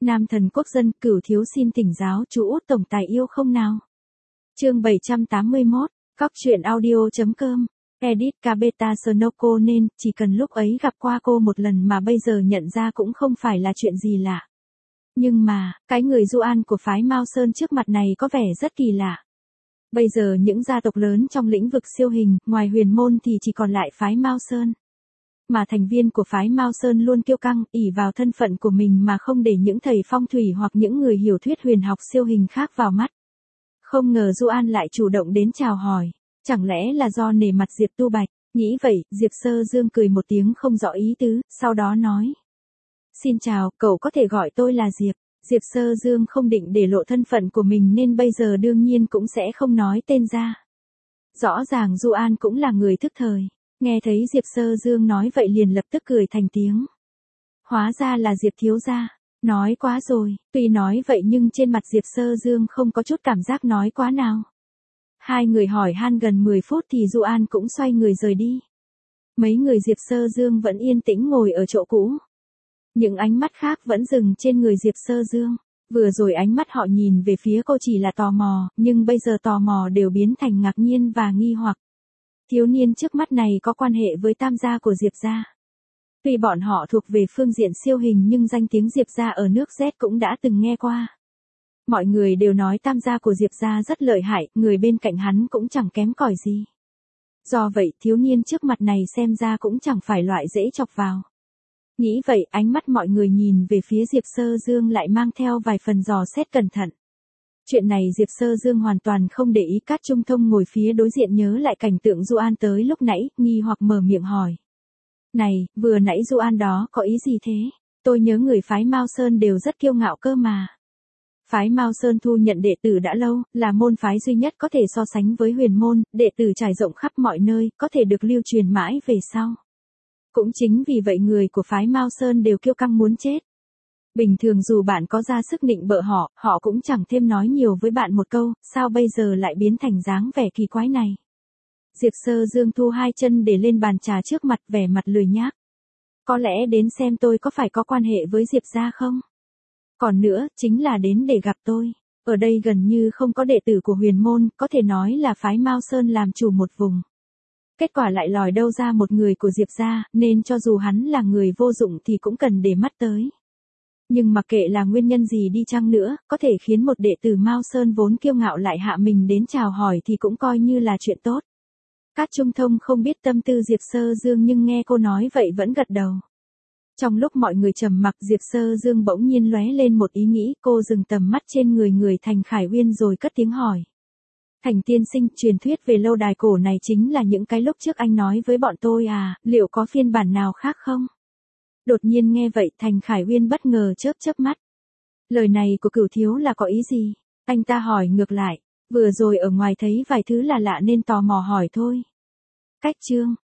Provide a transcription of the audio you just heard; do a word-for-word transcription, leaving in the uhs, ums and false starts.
Nam thần quốc dân, Cửu thiếu xin thỉnh giáo chú út tổng tài yêu không nào? Chương bảy trăm tám mươi mốt, Cóc truyện audio.com. Edit Cabeta Sonoko nên, chỉ cần lúc ấy gặp qua cô một lần mà bây giờ nhận ra cũng không phải là chuyện gì lạ. Nhưng mà, cái người Du An của phái Mao Sơn trước mặt này có vẻ rất kỳ lạ. Bây giờ những gia tộc lớn trong lĩnh vực siêu hình, ngoài huyền môn thì chỉ còn lại phái Mao Sơn. Mà thành viên của phái Mao Sơn luôn kiêu căng, ỷ vào thân phận của mình mà không để những thầy phong thủy hoặc những người hiểu thuyết huyền học siêu hình khác vào mắt. Không ngờ Du An lại chủ động đến chào hỏi. Chẳng lẽ là do nể mặt Diệp Tu Bạch? Nghĩ vậy, Diệp Sơ Dương cười một tiếng không rõ ý tứ, sau đó nói. Xin chào, cậu có thể gọi tôi là Diệp. Diệp Sơ Dương không định để lộ thân phận của mình nên bây giờ đương nhiên cũng sẽ không nói tên ra. Rõ ràng Du An cũng là người thức thời. Nghe thấy Diệp Sơ Dương nói vậy liền lập tức cười thành tiếng. Hóa ra là Diệp thiếu gia. Nói quá rồi, tuy nói vậy nhưng trên mặt Diệp Sơ Dương không có chút cảm giác nói quá nào. Hai người hỏi han gần mười phút thì Du An cũng xoay người rời đi. Mấy người Diệp Sơ Dương vẫn yên tĩnh ngồi ở chỗ cũ. Những ánh mắt khác vẫn dừng trên người Diệp Sơ Dương. Vừa rồi ánh mắt họ nhìn về phía cô chỉ là tò mò, nhưng bây giờ tò mò đều biến thành ngạc nhiên và nghi hoặc. Thiếu niên trước mắt này có quan hệ với tam gia của Diệp gia. Tuy bọn họ thuộc về phương diện siêu hình nhưng danh tiếng Diệp gia ở nước Z cũng đã từng nghe qua. Mọi người đều nói tam gia của Diệp gia rất lợi hại, người bên cạnh hắn cũng chẳng kém cỏi gì. Do vậy, thiếu niên trước mặt này xem ra cũng chẳng phải loại dễ chọc vào. Nghĩ vậy, ánh mắt mọi người nhìn về phía Diệp Sơ Dương lại mang theo vài phần dò xét cẩn thận. Chuyện này Diệp Sơ Dương hoàn toàn không để ý. Cát Trung Thông ngồi phía đối diện nhớ lại cảnh tượng Du An tới lúc nãy, nghi hoặc mở miệng hỏi. Này, vừa nãy Du An đó có ý gì thế? Tôi nhớ người phái Mao Sơn đều rất kiêu ngạo cơ mà. Phái Mao Sơn thu nhận đệ tử đã lâu, là môn phái duy nhất có thể so sánh với huyền môn, đệ tử trải rộng khắp mọi nơi, có thể được lưu truyền mãi về sau. Cũng chính vì vậy người của phái Mao Sơn đều kiêu căng muốn chết. Bình thường dù bạn có ra sức nịnh bợ họ, họ cũng chẳng thêm nói nhiều với bạn một câu, sao bây giờ lại biến thành dáng vẻ kỳ quái này. Diệp Sơ Dương thu hai chân để lên bàn trà trước mặt, vẻ mặt lười nhác. Có lẽ đến xem tôi có phải có quan hệ với Diệp gia không? Còn nữa, chính là đến để gặp tôi. Ở đây gần như không có đệ tử của huyền môn, có thể nói là phái Mao Sơn làm chủ một vùng. Kết quả lại lòi đâu ra một người của Diệp gia, nên cho dù hắn là người vô dụng thì cũng cần để mắt tới. Nhưng mặc kệ là nguyên nhân gì đi chăng nữa, có thể khiến một đệ tử Mao Sơn vốn kiêu ngạo lại hạ mình đến chào hỏi thì cũng coi như là chuyện tốt. Cát Trung Thông không biết tâm tư Diệp Sơ Dương nhưng nghe cô nói vậy vẫn gật đầu. Trong lúc mọi người trầm mặc, Diệp Sơ Dương bỗng nhiên lóe lên một ý nghĩ, cô dừng tầm mắt trên người người Thành Khải Uyên rồi cất tiếng hỏi. Thành tiên sinh, truyền thuyết về lâu đài cổ này chính là những cái lúc trước anh nói với bọn tôi à, liệu có phiên bản nào khác không? Đột nhiên nghe vậy, Thành Khải Uyên bất ngờ chớp chớp mắt. Lời này của Cửu thiếu là có ý gì? Anh ta hỏi ngược lại, vừa rồi ở ngoài thấy vài thứ là lạ nên tò mò hỏi thôi. Cách chương